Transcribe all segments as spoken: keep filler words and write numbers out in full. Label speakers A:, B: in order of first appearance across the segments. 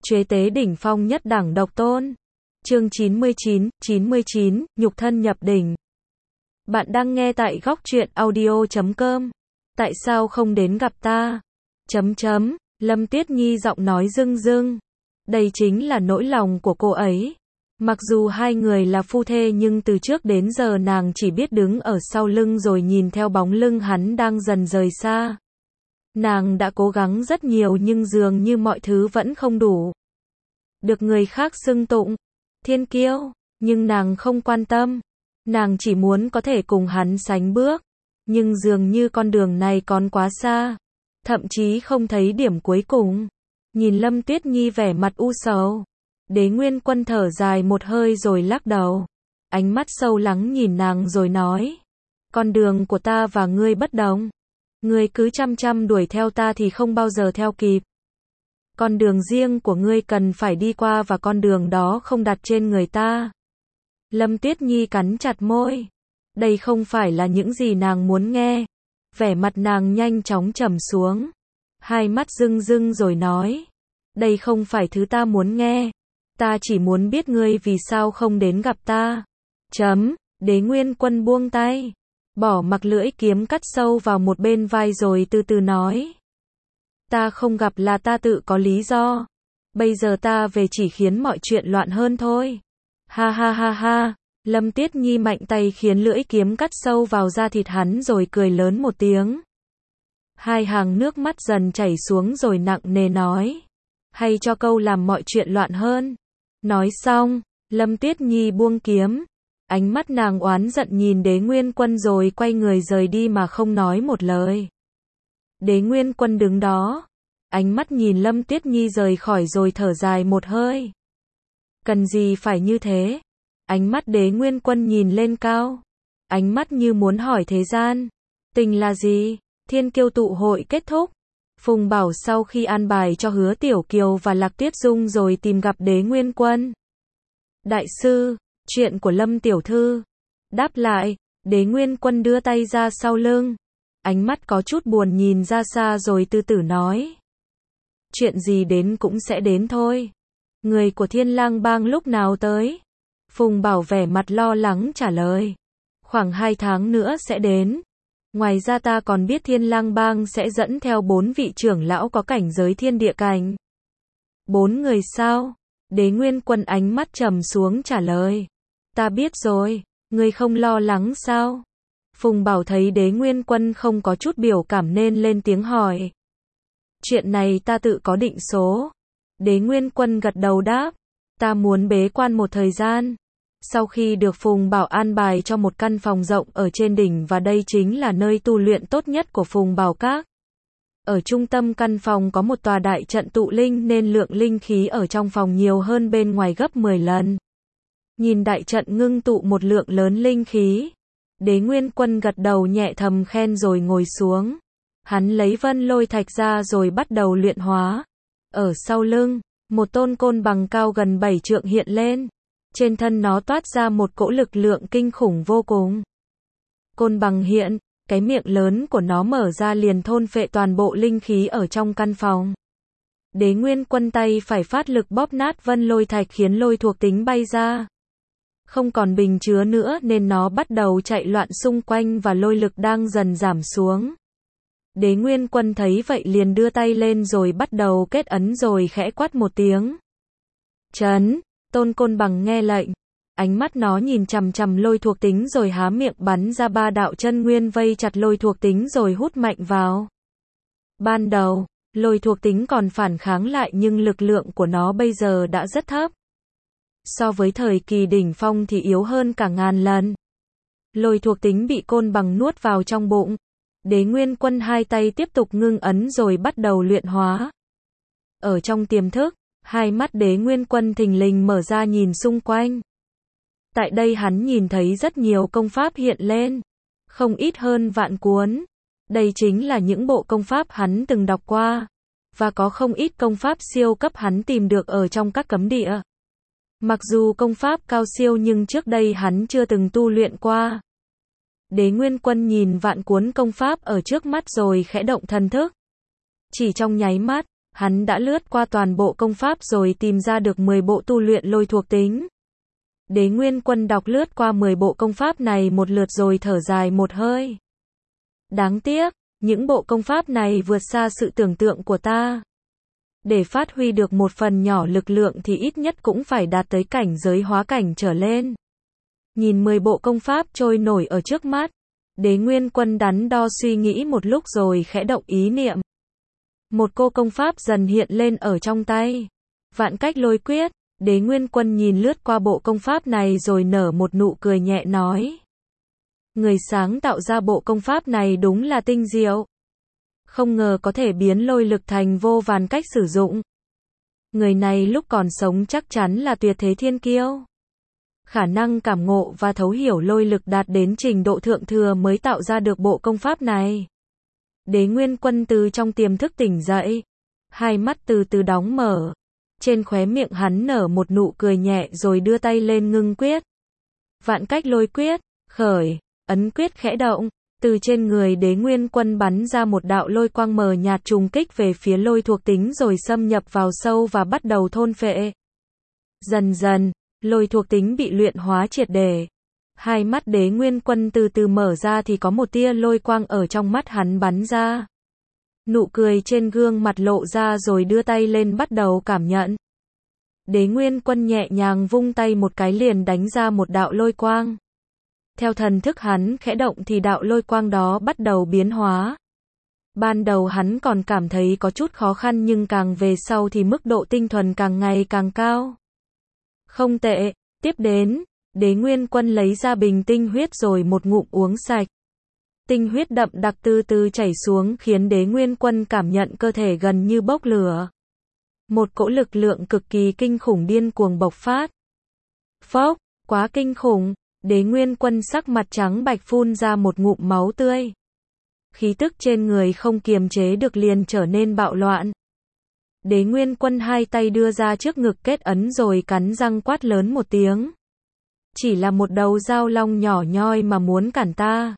A: Chế tế đỉnh phong nhất đẳng độc tôn. Chương chín mươi chín, chín mươi chín, nhục thân nhập đỉnh. Bạn đang nghe tại góc truyện audio chấm com. Tại sao không đến gặp ta? Chấm chấm, Lâm Tuyết Nhi giọng nói rưng rưng. Đây chính là nỗi lòng của cô ấy. Mặc dù hai người là phu thê nhưng từ trước đến giờ nàng chỉ biết đứng ở sau lưng rồi nhìn theo bóng lưng hắn đang dần rời xa. Nàng đã cố gắng rất nhiều nhưng dường như mọi thứ vẫn không đủ. Được người khác xưng tụng, thiên kiêu, nhưng nàng không quan tâm. Nàng chỉ muốn có thể cùng hắn sánh bước. Nhưng dường như con đường này còn quá xa. Thậm chí không thấy điểm cuối cùng. Nhìn Lâm Tuyết Nhi vẻ mặt u sầu. Đế Nguyên Quân thở dài một hơi rồi lắc đầu. Ánh mắt sâu lắng nhìn nàng rồi nói. Con đường của ta và ngươi bất đồng. Ngươi cứ chăm chăm đuổi theo ta thì không bao giờ theo kịp. Con đường riêng của ngươi cần phải đi qua và con đường đó không đặt trên người ta. Lâm Tuyết Nhi cắn chặt môi. Đây không phải là những gì nàng muốn nghe. Vẻ mặt nàng nhanh chóng trầm xuống. Hai mắt rưng rưng rồi nói. Đây không phải thứ ta muốn nghe. Ta chỉ muốn biết ngươi vì sao không đến gặp ta. Chấm, Đế Nguyên Quân buông tay. Bỏ mặc lưỡi kiếm cắt sâu vào một bên vai rồi từ từ nói. Ta không gặp là ta tự có lý do. Bây giờ ta về chỉ khiến mọi chuyện loạn hơn thôi. Ha ha ha ha. Lâm Tuyết Nhi mạnh tay khiến lưỡi kiếm cắt sâu vào da thịt hắn rồi cười lớn một tiếng. Hai hàng nước mắt dần chảy xuống rồi nặng nề nói. Hay cho câu làm mọi chuyện loạn hơn. Nói xong, Lâm Tuyết Nhi buông kiếm. Ánh mắt nàng oán giận nhìn Đế Nguyên Quân rồi quay người rời đi mà không nói một lời. Đế Nguyên Quân đứng đó. Ánh mắt nhìn Lâm Tuyết Nhi rời khỏi rồi thở dài một hơi. Cần gì phải như thế? Ánh mắt Đế Nguyên Quân nhìn lên cao. Ánh mắt như muốn hỏi thế gian. Tình là gì? Thiên kiêu tụ hội kết thúc. Phùng Bảo sau khi an bài cho Hứa Tiểu Kiều và Lạc Tuyết Dung rồi tìm gặp Đế Nguyên Quân. Đại sư, chuyện của Lâm Tiểu Thư. Đáp lại, Đế Nguyên Quân đưa tay ra sau lưng. Ánh mắt có chút buồn nhìn ra xa rồi từ từ nói. Chuyện gì đến cũng sẽ đến thôi. Người của Thiên Lang Bang lúc nào tới? Phùng Bảo vẻ mặt lo lắng trả lời. Khoảng hai tháng nữa sẽ đến. Ngoài ra ta còn biết Thiên Lang Bang sẽ dẫn theo bốn vị trưởng lão có cảnh giới thiên địa cảnh. Bốn người sao? Đế Nguyên Quân ánh mắt trầm xuống trả lời. Ta biết rồi, ngươi không lo lắng sao? Phùng Bảo thấy Đế Nguyên Quân không có chút biểu cảm nên lên tiếng hỏi. Chuyện này ta tự có định số. Đế Nguyên Quân gật đầu đáp. Ta muốn bế quan một thời gian. Sau khi được Phùng Bảo an bài cho một căn phòng rộng ở trên đỉnh và đây chính là nơi tu luyện tốt nhất của Phùng Bảo Các. Ở trung tâm căn phòng có một tòa đại trận tụ linh nên lượng linh khí ở trong phòng nhiều hơn bên ngoài gấp mười lần. Nhìn đại trận ngưng tụ một lượng lớn linh khí. Đế Nguyên Quân gật đầu nhẹ thầm khen rồi ngồi xuống. Hắn lấy vân lôi thạch ra rồi bắt đầu luyện hóa. Ở sau lưng, một tôn côn bằng cao gần bảy trượng hiện lên. Trên thân nó toát ra một cỗ lực lượng kinh khủng vô cùng. Côn bằng hiện, cái miệng lớn của nó mở ra liền thôn phệ toàn bộ linh khí ở trong căn phòng. Đế Nguyên Quân tay phải phát lực bóp nát vân lôi thạch khiến lôi thuộc tính bay ra. Không còn bình chứa nữa nên nó bắt đầu chạy loạn xung quanh và lôi lực đang dần giảm xuống. Đế Nguyên Quân thấy vậy liền đưa tay lên rồi bắt đầu kết ấn rồi khẽ quát một tiếng. Chấn! Tôn côn bằng nghe lệnh. Ánh mắt nó nhìn chằm chằm lôi thuộc tính rồi há miệng bắn ra ba đạo chân nguyên vây chặt lôi thuộc tính rồi hút mạnh vào. Ban đầu, lôi thuộc tính còn phản kháng lại nhưng lực lượng của nó bây giờ đã rất thấp. So với thời kỳ đỉnh phong thì yếu hơn cả ngàn lần. Lôi thuộc tính bị côn bằng nuốt vào trong bụng. Đế Nguyên Quân hai tay tiếp tục ngưng ấn rồi bắt đầu luyện hóa. Ở trong tiềm thức, hai mắt Đế Nguyên Quân thình lình mở ra nhìn xung quanh. Tại đây hắn nhìn thấy rất nhiều công pháp hiện lên. Không ít hơn vạn cuốn. Đây chính là những bộ công pháp hắn từng đọc qua. Và có không ít công pháp siêu cấp hắn tìm được ở trong các cấm địa. Mặc dù công pháp cao siêu nhưng trước đây hắn chưa từng tu luyện qua. Đế Nguyên Quân nhìn vạn cuốn công pháp ở trước mắt rồi khẽ động thần thức. Chỉ trong nháy mắt, Hắn đã lướt qua toàn bộ công pháp rồi tìm ra được mười bộ tu luyện lôi thuộc tính. Đế Nguyên Quân đọc lướt qua mười bộ công pháp này một lượt rồi thở dài một hơi. Đáng tiếc, những bộ công pháp này vượt xa sự tưởng tượng của ta. Để phát huy được một phần nhỏ lực lượng thì ít nhất cũng phải đạt tới cảnh giới hóa cảnh trở lên. Nhìn mười bộ công pháp trôi nổi ở trước mắt, Đế Nguyên Quân đắn đo suy nghĩ một lúc rồi khẽ động ý niệm. Một cô công pháp dần hiện lên ở trong tay. Vạn cách lôi quyết. Đế Nguyên Quân nhìn lướt qua bộ công pháp này rồi nở một nụ cười nhẹ nói. Người sáng tạo ra bộ công pháp này đúng là tinh diệu. Không ngờ có thể biến lôi lực thành vô vàn cách sử dụng. Người này lúc còn sống chắc chắn là tuyệt thế thiên kiêu. Khả năng cảm ngộ và thấu hiểu lôi lực đạt đến trình độ thượng thừa mới tạo ra được bộ công pháp này. Đế Nguyên Quân từ trong tiềm thức tỉnh dậy. Hai mắt từ từ đóng mở. Trên khóe miệng hắn nở một nụ cười nhẹ rồi đưa tay lên ngưng quyết. Vạn cách lôi quyết, khởi, ấn quyết khẽ động. Từ trên người Đế Nguyên Quân bắn ra một đạo lôi quang mờ nhạt trùng kích về phía lôi thuộc tính rồi xâm nhập vào sâu và bắt đầu thôn phệ. Dần dần, lôi thuộc tính bị luyện hóa triệt để. Hai mắt Đế Nguyên Quân từ từ mở ra thì có một tia lôi quang ở trong mắt hắn bắn ra. Nụ cười trên gương mặt lộ ra rồi đưa tay lên bắt đầu cảm nhận. Đế Nguyên Quân nhẹ nhàng vung tay một cái liền đánh ra một đạo lôi quang. Theo thần thức hắn khẽ động thì đạo lôi quang đó bắt đầu biến hóa. Ban đầu hắn còn cảm thấy có chút khó khăn nhưng càng về sau thì mức độ tinh thuần càng ngày càng cao. Không tệ, tiếp đến, Đế Nguyên Quân lấy ra bình tinh huyết rồi một ngụm uống sạch. Tinh huyết đậm đặc từ từ chảy xuống khiến Đế Nguyên Quân cảm nhận cơ thể gần như bốc lửa. Một cỗ lực lượng cực kỳ kinh khủng điên cuồng bộc phát. Phốc, quá kinh khủng, Đế Nguyên Quân sắc mặt trắng bạch phun ra một ngụm máu tươi. Khí tức trên người không kiềm chế được liền trở nên bạo loạn. Đế Nguyên Quân hai tay đưa ra trước ngực kết ấn rồi cắn răng quát lớn một tiếng. Chỉ là một đầu dao long nhỏ nhoi mà muốn cản ta.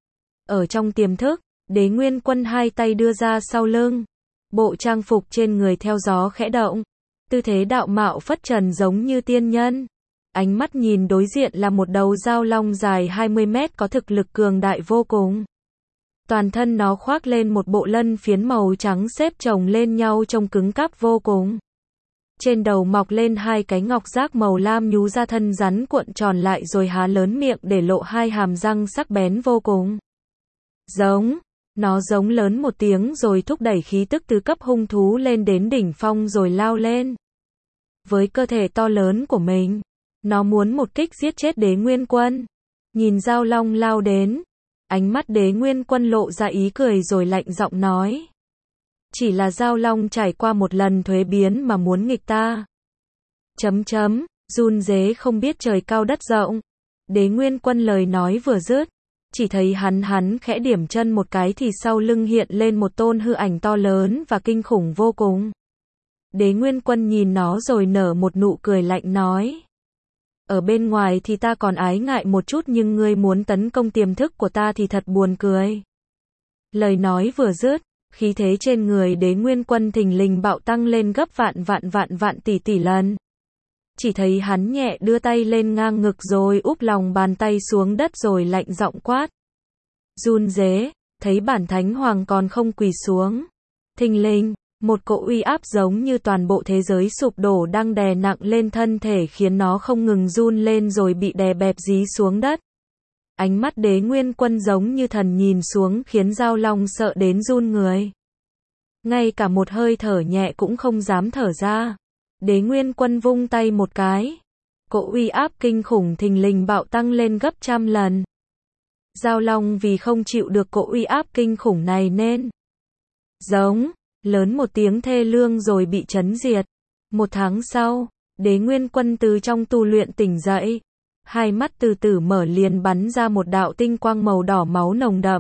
A: Ở trong tiềm thức, Đế Nguyên Quân hai tay đưa ra sau lưng. Bộ trang phục trên người theo gió khẽ động. Tư thế đạo mạo phất trần giống như tiên nhân. Ánh mắt nhìn đối diện là một đầu dao long dài hai mươi mét có thực lực cường đại vô cùng. Toàn thân nó khoác lên một bộ lân phiến màu trắng xếp chồng lên nhau trông cứng cáp vô cùng. Trên đầu mọc lên hai cái ngọc giác màu lam nhú ra thân rắn cuộn tròn lại rồi há lớn miệng để lộ hai hàm răng sắc bén vô cùng. Giống, nó giống lớn một tiếng rồi thúc đẩy khí tức từ cấp hung thú lên đến đỉnh phong rồi lao lên. Với cơ thể to lớn của mình, nó muốn một kích giết chết Đế Nguyên Quân. Nhìn dao long lao đến, ánh mắt Đế Nguyên Quân lộ ra ý cười rồi lạnh giọng nói. Chỉ là dao long trải qua một lần thuế biến mà muốn nghịch ta. Chấm chấm, run rế không biết trời cao đất rộng. Đế Nguyên Quân lời nói vừa dứt, chỉ thấy hắn hắn khẽ điểm chân một cái thì sau lưng hiện lên một tôn hư ảnh to lớn và kinh khủng vô cùng. Đế Nguyên Quân nhìn nó rồi nở một nụ cười lạnh nói. Ở bên ngoài thì ta còn ái ngại một chút nhưng ngươi muốn tấn công tiềm thức của ta thì thật buồn cười. Lời nói vừa dứt, khí thế trên người Đế Nguyên Quân thình lình bạo tăng lên gấp vạn vạn vạn vạn tỷ tỷ lần. Chỉ thấy hắn nhẹ đưa tay lên ngang ngực rồi úp lòng bàn tay xuống đất rồi lạnh giọng quát. Run rế, thấy bản thánh hoàng còn không quỳ xuống. Thình lình, một cỗ uy áp giống như toàn bộ thế giới sụp đổ đang đè nặng lên thân thể khiến nó không ngừng run lên rồi bị đè bẹp dí xuống đất. Ánh mắt Đế Nguyên Quân giống như thần nhìn xuống khiến dao long sợ đến run người. Ngay cả một hơi thở nhẹ cũng không dám thở ra. Đế Nguyên Quân vung tay một cái. Cỗ uy áp kinh khủng thình lình bạo tăng lên gấp trăm lần. Dao long vì không chịu được cỗ uy áp kinh khủng này nên giống, lớn một tiếng thê lương rồi bị chấn diệt. Một tháng sau, Đế Nguyên Quân từ trong tu luyện tỉnh dậy. Hai mắt từ từ mở liền bắn ra một đạo tinh quang màu đỏ máu nồng đậm.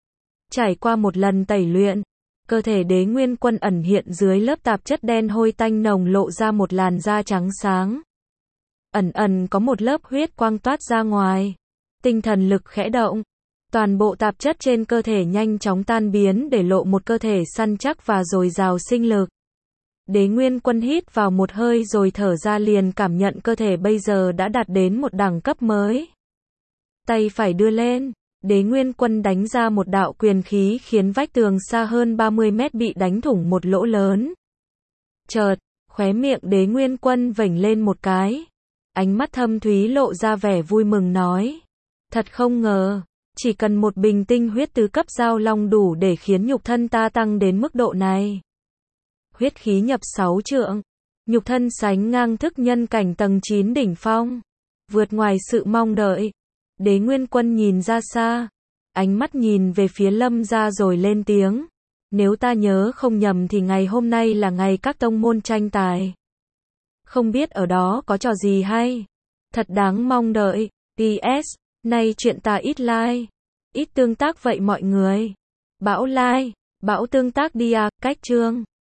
A: Trải qua một lần tẩy luyện, cơ thể Đế Nguyên Quân ẩn hiện dưới lớp tạp chất đen hôi tanh nồng lộ ra một làn da trắng sáng. Ẩn ẩn có một lớp huyết quang toát ra ngoài. Tinh thần lực khẽ động. Toàn bộ tạp chất trên cơ thể nhanh chóng tan biến để lộ một cơ thể săn chắc và dồi dào sinh lực. Đế Nguyên Quân hít vào một hơi rồi thở ra, liền cảm nhận cơ thể bây giờ đã đạt đến một đẳng cấp mới. Tay phải đưa lên, Đế Nguyên Quân đánh ra một đạo quyền khí khiến vách tường xa hơn ba mươi mét bị đánh thủng một lỗ lớn. Chợt, khóe miệng Đế Nguyên Quân vểnh lên một cái. Ánh mắt thâm thúy lộ ra vẻ vui mừng nói. Thật không ngờ, chỉ cần một bình tinh huyết tứ cấp giao long đủ để khiến nhục thân ta tăng đến mức độ này. Huyết khí nhập sáu trượng, nhục thân sánh ngang thức nhân cảnh tầng chín đỉnh phong. Vượt ngoài sự mong đợi. Đế Nguyên Quân nhìn ra xa, ánh mắt nhìn về phía Lâm gia rồi lên tiếng. Nếu ta nhớ không nhầm thì ngày hôm nay là ngày các tông môn tranh tài. Không biết ở đó có trò gì hay. Thật đáng mong đợi. pê ét. Nay chuyện ta ít like, ít tương tác vậy mọi người. Bão like, bão tương tác đi à, cách chương.